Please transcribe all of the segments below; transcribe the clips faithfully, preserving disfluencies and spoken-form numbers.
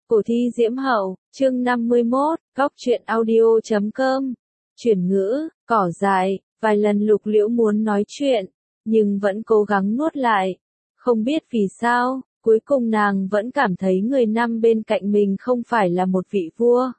Cổ thi Diễm Hậu, chương năm mươi mốt, góc truyện audio chấm com. Chuyển ngữ, cỏ dại, vài lần Lục Liễu muốn nói chuyện, nhưng vẫn cố gắng nuốt lại. Không biết vì sao, cuối cùng nàng vẫn cảm thấy người nam bên cạnh mình không phải là một vị vua.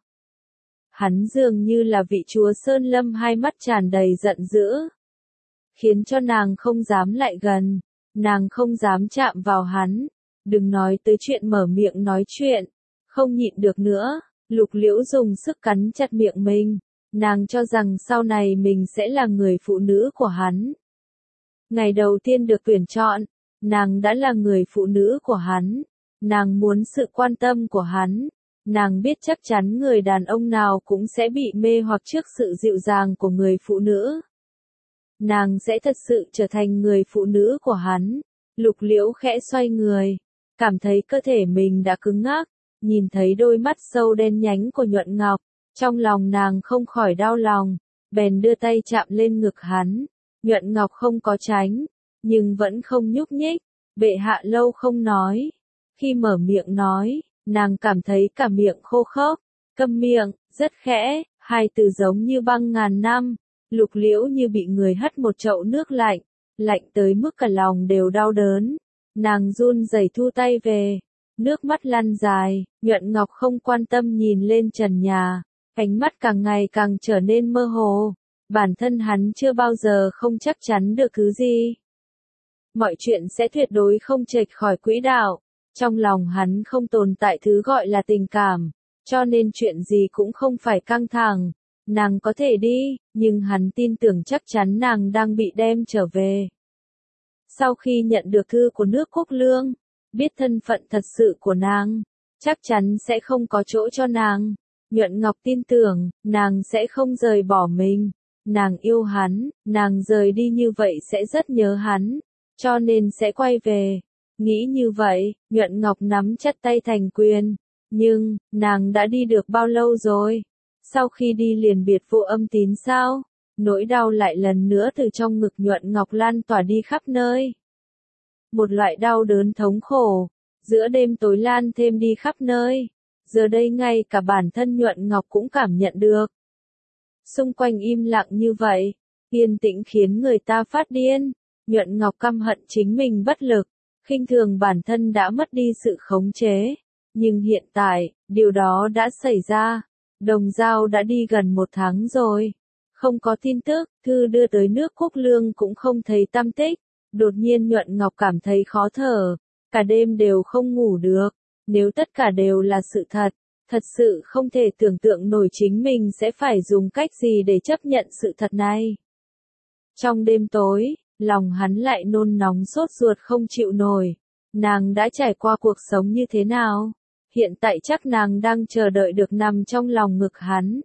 Hắn dường như là vị chúa Sơn Lâm, hai mắt tràn đầy giận dữ, khiến cho nàng không dám lại gần, nàng không dám chạm vào hắn, đừng nói tới chuyện mở miệng nói chuyện. Không nhịn được nữa, Lục Liễu dùng sức cắn chặt miệng mình, nàng cho rằng sau này mình sẽ là người phụ nữ của hắn. Ngày đầu tiên được tuyển chọn, nàng đã là người phụ nữ của hắn, nàng muốn sự quan tâm của hắn, nàng biết chắc chắn người đàn ông nào cũng sẽ bị mê hoặc trước sự dịu dàng của người phụ nữ. Nàng sẽ thật sự trở thành người phụ nữ của hắn. Lục Liễu khẽ xoay người, cảm thấy cơ thể mình đã cứng ngắc. Nhìn thấy đôi mắt sâu đen nhánh của Nhuận Ngọc, trong lòng nàng không khỏi đau lòng, bèn đưa tay chạm lên ngực hắn. Nhuận Ngọc không có tránh, nhưng vẫn không nhúc nhích. Bệ hạ lâu không nói. Khi mở miệng nói, nàng cảm thấy cả miệng khô khốc, câm miệng, rất khẽ, hai từ giống như băng ngàn năm. Lục Liễu như bị người hất một chậu nước lạnh, lạnh tới mức cả lòng đều đau đớn. Nàng run rẩy thu tay về. Nước mắt lăn dài, Nhuận Ngọc không quan tâm nhìn lên trần nhà, ánh mắt càng ngày càng trở nên mơ hồ, bản thân hắn chưa bao giờ không chắc chắn được thứ gì. Mọi chuyện sẽ tuyệt đối không chệch khỏi quỹ đạo, trong lòng hắn không tồn tại thứ gọi là tình cảm, cho nên chuyện gì cũng không phải căng thẳng, nàng có thể đi, nhưng hắn tin tưởng chắc chắn nàng đang bị đem trở về. Sau khi nhận được thư của nước Quốc Lương, biết thân phận thật sự của nàng, chắc chắn sẽ không có chỗ cho nàng. Nhuận Ngọc tin tưởng, nàng sẽ không rời bỏ mình. Nàng yêu hắn, nàng rời đi như vậy sẽ rất nhớ hắn, cho nên sẽ quay về. Nghĩ như vậy, Nhuận Ngọc nắm chặt tay thành quyền. Nhưng, nàng đã đi được bao lâu rồi? Sau khi đi liền biệt Vô Âm Tín sao? Nỗi đau lại lần nữa từ trong ngực Nhuận Ngọc lan tỏa đi khắp nơi. Một loại đau đớn thống khổ, giữa đêm tối lan thêm đi khắp nơi. Giờ đây ngay cả bản thân Nhuận Ngọc cũng cảm nhận được. Xung quanh im lặng như vậy, yên tĩnh khiến người ta phát điên. Nhuận Ngọc căm hận chính mình bất lực, khinh thường bản thân đã mất đi sự khống chế. Nhưng hiện tại, điều đó đã xảy ra. Đồng Dao đã đi gần một tháng rồi. Không có tin tức, thư đưa tới nước Quốc Lương cũng không thấy tăm tích. Đột nhiên Nhuận Ngọc cảm thấy khó thở, cả đêm đều không ngủ được. Nếu tất cả đều là sự thật, thật sự không thể tưởng tượng nổi chính mình sẽ phải dùng cách gì để chấp nhận sự thật này. Trong đêm tối, lòng hắn lại nôn nóng sốt ruột không chịu nổi. Nàng đã trải qua cuộc sống như thế nào? Hiện tại chắc nàng đang chờ đợi được nằm trong lòng ngực hắn.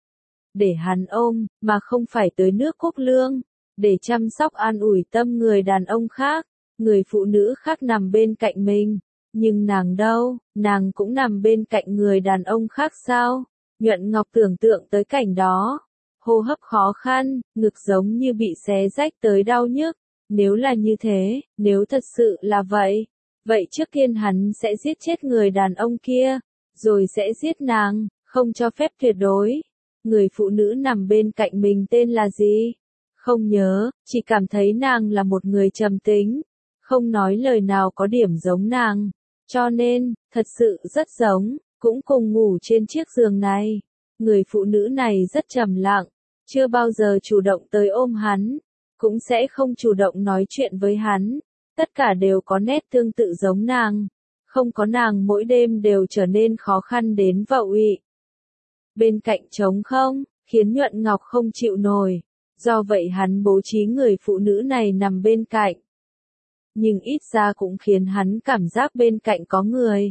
Để hắn ôm, mà không phải tới nước Quốc Lương. Để chăm sóc an ủi tâm người đàn ông khác, người phụ nữ khác nằm bên cạnh mình. Nhưng nàng đâu, nàng cũng nằm bên cạnh người đàn ông khác sao? Nhuận Ngọc tưởng tượng tới cảnh đó. Hô hấp khó khăn, ngực giống như bị xé rách tới đau nhức. Nếu là như thế, nếu thật sự là vậy, vậy trước tiên hắn sẽ giết chết người đàn ông kia, rồi sẽ giết nàng, không cho phép tuyệt đối. Người phụ nữ nằm bên cạnh mình tên là gì? Không nhớ, chỉ cảm thấy nàng là một người trầm tính, không nói lời nào có điểm giống nàng, cho nên, thật sự rất giống, cũng cùng ngủ trên chiếc giường này. Người phụ nữ này rất trầm lặng, chưa bao giờ chủ động tới ôm hắn, cũng sẽ không chủ động nói chuyện với hắn, tất cả đều có nét tương tự giống nàng, không có nàng mỗi đêm đều trở nên khó khăn đến vậu ị. Bên cạnh trống không, khiến Nhuận Ngọc không chịu nổi. Do vậy hắn bố trí người phụ nữ này nằm bên cạnh. Nhưng ít ra cũng khiến hắn cảm giác bên cạnh có người.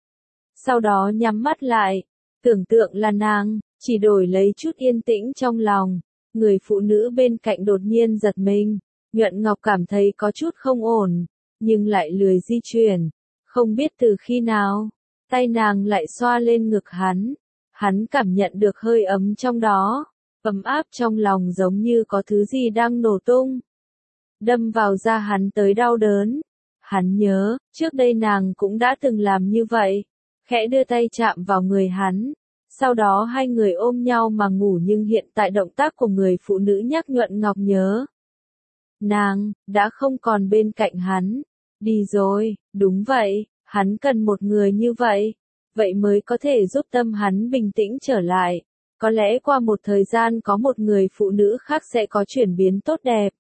Sau đó nhắm mắt lại, tưởng tượng là nàng, chỉ đổi lấy chút yên tĩnh trong lòng. Người phụ nữ bên cạnh đột nhiên giật mình. Nhuận Ngọc cảm thấy có chút không ổn, nhưng lại lười di chuyển. Không biết từ khi nào, tay nàng lại xoa lên ngực hắn. Hắn cảm nhận được hơi ấm trong đó. Ấm áp trong lòng giống như có thứ gì đang nổ tung. Đâm vào da hắn tới đau đớn. Hắn nhớ, trước đây nàng cũng đã từng làm như vậy. khẽ đưa tay chạm vào người hắn. Sau đó hai người ôm nhau mà ngủ, nhưng hiện tại động tác của người phụ nữ nhắc Nhuận Ngọc nhớ. Nàng, đã không còn bên cạnh hắn. Đi rồi, đúng vậy, hắn cần một người như vậy. Vậy mới có thể giúp tâm hắn bình tĩnh trở lại. Có lẽ qua một thời gian có một người phụ nữ khác sẽ có chuyển biến tốt đẹp.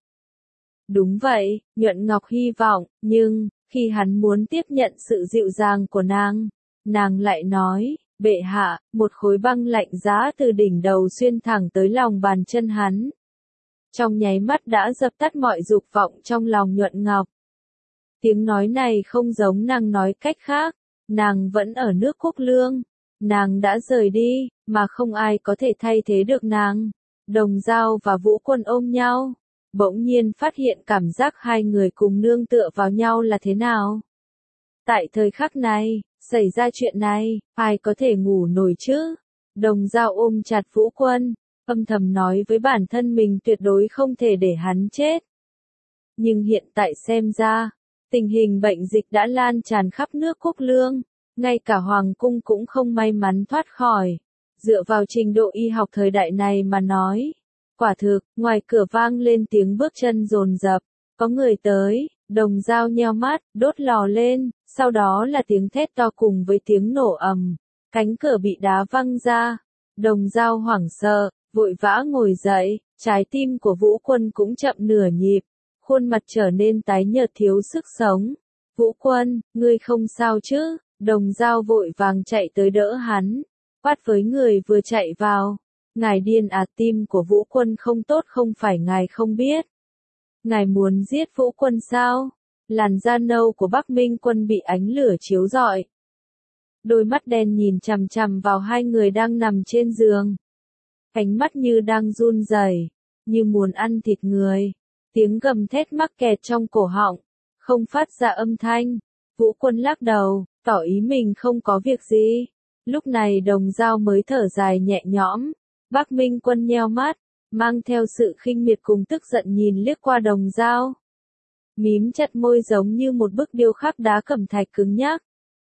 Đúng vậy, Nhuận Ngọc hy vọng, nhưng, khi hắn muốn tiếp nhận sự dịu dàng của nàng, nàng lại nói, bệ hạ, một khối băng lạnh giá từ đỉnh đầu xuyên thẳng tới lòng bàn chân hắn. Trong nháy mắt đã dập tắt mọi dục vọng trong lòng Nhuận Ngọc. Tiếng nói này không giống nàng nói cách khác, nàng vẫn ở nước Quốc Lương, nàng đã rời đi, mà không ai có thể thay thế được nàng. Đồng Dao và Vũ Quân ôm nhau, bỗng nhiên phát hiện cảm giác hai người cùng nương tựa vào nhau là thế nào. Tại thời khắc này, xảy ra chuyện này, ai có thể ngủ nổi chứ? Đồng Dao ôm chặt Vũ Quân, âm thầm nói với bản thân mình tuyệt đối không thể để hắn chết. Nhưng hiện tại xem ra, tình hình bệnh dịch đã lan tràn khắp nước Quốc Lương, ngay cả Hoàng cung cũng không may mắn thoát khỏi. Dựa vào trình độ y học thời đại này mà nói, quả thực, ngoài cửa vang lên tiếng bước chân dồn dập, có người tới. Đồng Dao nheo mắt, đốt lò lên, sau đó là tiếng thét to cùng với tiếng nổ ầm, cánh cửa bị đá văng ra. Đồng Dao hoảng sợ, vội vã ngồi dậy, trái tim của Vũ Quân cũng chậm nửa nhịp, khuôn mặt trở nên tái nhợt thiếu sức sống. Vũ Quân, ngươi không sao chứ? Đồng Dao vội vàng chạy tới đỡ hắn, quát với người vừa chạy vào. Ngài điên à, tim của Vũ Quân không tốt không phải ngài không biết. Ngài muốn giết Vũ Quân sao? Làn da nâu của Bắc Minh Quân bị ánh lửa chiếu rọi. Đôi mắt đen nhìn chằm chằm vào hai người đang nằm trên giường. Ánh mắt như đang run rẩy, như muốn ăn thịt người. Tiếng gầm thét mắc kẹt trong cổ họng, không phát ra âm thanh. Vũ Quân lắc đầu, tỏ ý mình không có việc gì. Lúc này Đồng Dao mới thở dài nhẹ nhõm. Bắc Minh Quân nheo mắt, mang theo sự khinh miệt cùng tức giận nhìn liếc qua Đồng Dao. Mím chặt môi giống như một bức điêu khắc đá cẩm thạch cứng nhắc.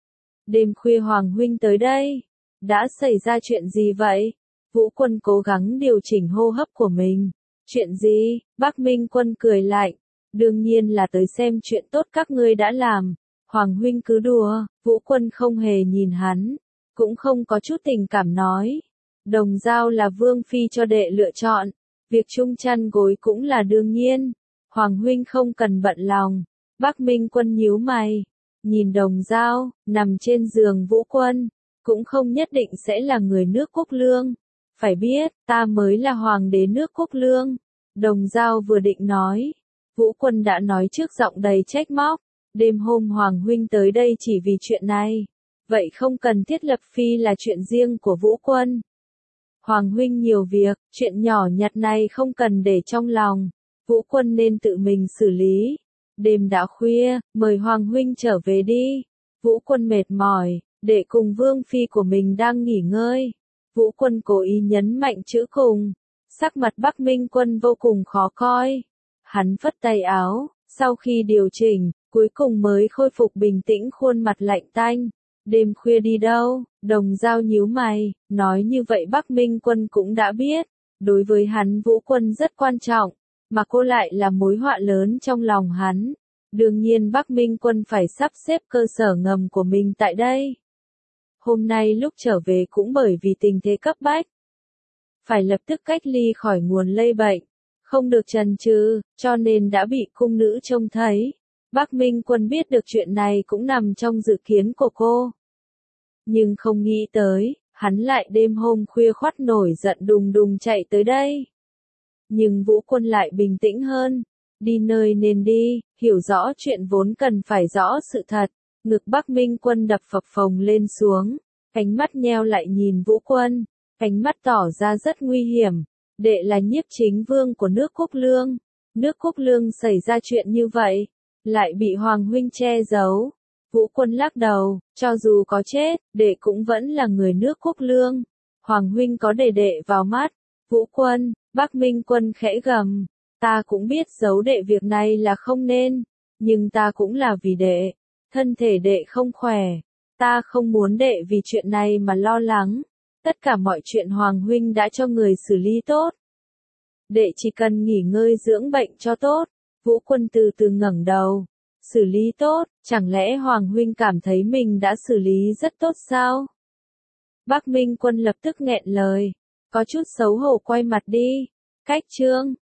Đêm khuya Hoàng huynh tới đây. Đã xảy ra chuyện gì vậy? Vũ Quân cố gắng điều chỉnh hô hấp của mình. Chuyện gì? Bắc Minh Quân cười lạnh. Đương nhiên là tới xem chuyện tốt các ngươi đã làm. Hoàng huynh cứ đùa. Vũ Quân không hề nhìn hắn, cũng không có chút tình cảm nói. Đồng Dao là vương phi cho đệ lựa chọn, việc chung chăn gối cũng là đương nhiên. Hoàng huynh không cần bận lòng. Bắc Minh Quân nhíu mày, nhìn Đồng Dao, nằm trên giường Vũ Quân, cũng không nhất định sẽ là người nước Quốc Lương. Phải biết, ta mới là hoàng đế nước Quốc Lương. Đồng Dao vừa định nói, Vũ Quân đã nói trước giọng đầy trách móc. Đêm hôm Hoàng huynh tới đây chỉ vì chuyện này. Vậy không cần thiết lập phi là chuyện riêng của Vũ Quân. Hoàng huynh nhiều việc, chuyện nhỏ nhặt này không cần để trong lòng. Vũ Quân nên tự mình xử lý. Đêm đã khuya, mời Hoàng huynh trở về đi. Vũ Quân mệt mỏi, để cùng vương phi của mình đang nghỉ ngơi. Vũ Quân cố ý nhấn mạnh chữ cùng. Sắc mặt Bắc Minh Quân vô cùng khó coi. Hắn phất tay áo, sau khi điều chỉnh, cuối cùng mới khôi phục bình tĩnh, khuôn mặt lạnh tanh. Đêm khuya đi đâu? Đồng Dao nhíu mày, nói như vậy Bắc Minh Quân cũng đã biết. Đối với hắn Vũ Quân rất quan trọng, mà cô lại là mối họa lớn trong lòng hắn. Đương nhiên Bắc Minh Quân phải sắp xếp cơ sở ngầm của mình tại đây. Hôm nay lúc trở về cũng bởi vì tình thế cấp bách, phải lập tức cách ly khỏi nguồn lây bệnh, không được chần chừ, cho nên đã bị cung nữ trông thấy. Bắc Minh Quân biết được chuyện này cũng nằm trong dự kiến của cô. Nhưng không nghĩ tới, hắn lại đêm hôm khuya khoắt nổi giận đùng đùng chạy tới đây. Nhưng Vũ Quân lại bình tĩnh hơn. Đi nơi nên đi, hiểu rõ chuyện vốn cần phải rõ sự thật. Ngực Bắc Minh Quân đập phập phồng lên xuống, ánh mắt nheo lại nhìn Vũ Quân, ánh mắt tỏ ra rất nguy hiểm. Đệ là nhiếp chính vương của nước Quốc Lương. Nước Quốc Lương xảy ra chuyện như vậy, lại bị Hoàng huynh che giấu. Vũ Quân lắc đầu, cho dù có chết, đệ cũng vẫn là người nước Quốc Lương. Hoàng huynh có để đệ vào mắt. Vũ Quân, Bắc Minh Quân khẽ gầm, ta cũng biết giấu đệ việc này là không nên, nhưng ta cũng là vì đệ. Thân thể đệ không khỏe, Ta không muốn đệ vì chuyện này mà lo lắng. Tất cả mọi chuyện Hoàng huynh đã cho người xử lý tốt. Đệ chỉ cần nghỉ ngơi dưỡng bệnh cho tốt. Vũ Quân từ từ ngẩng đầu. Xử lý tốt, chẳng lẽ Hoàng huynh cảm thấy mình đã xử lý rất tốt sao? Bắc Minh Quân lập tức nghẹn lời. Có chút xấu hổ quay mặt đi. Cách Trương,